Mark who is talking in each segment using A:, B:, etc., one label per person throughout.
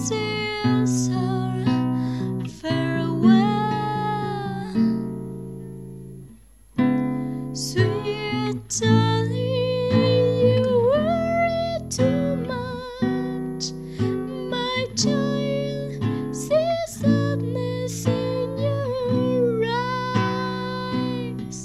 A: still so far away, sweet darling, you worry too much. My child, see sadness in your eyes.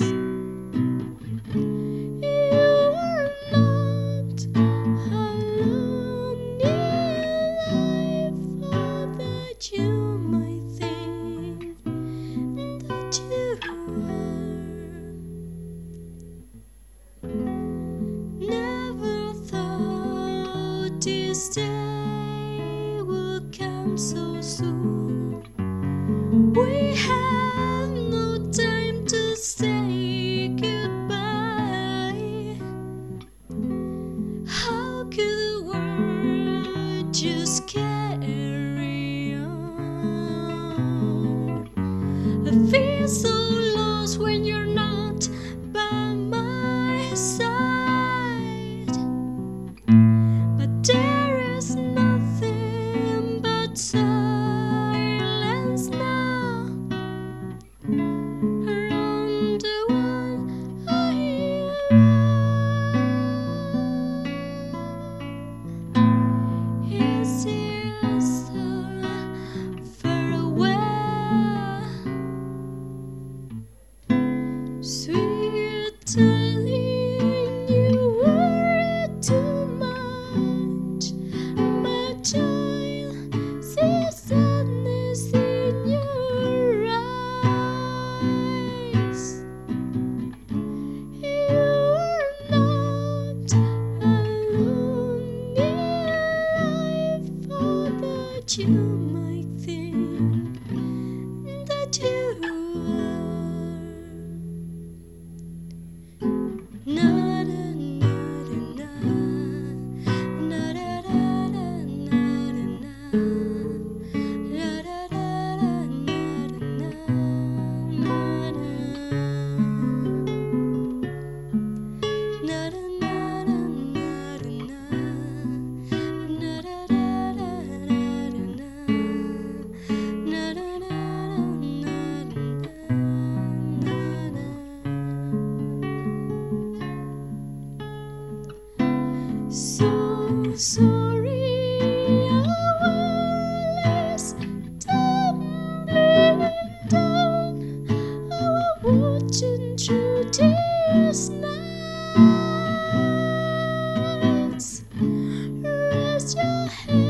A: You are not alone in life, or that you might think that you are. Never thought this day would come so soon. We have no time to say goodbye. How could the world just carry on? I feel so lost when you're not by my side, but there is nothing but silence now around the one I am. Is still so far away, sweet darling, you worry too much. My child, see sadness in your eyes. You are not alone in life, for that you might think that you are. Na na na na na na na na na na so sorry, our walls tumbling down, our watching through these nights. Rest your head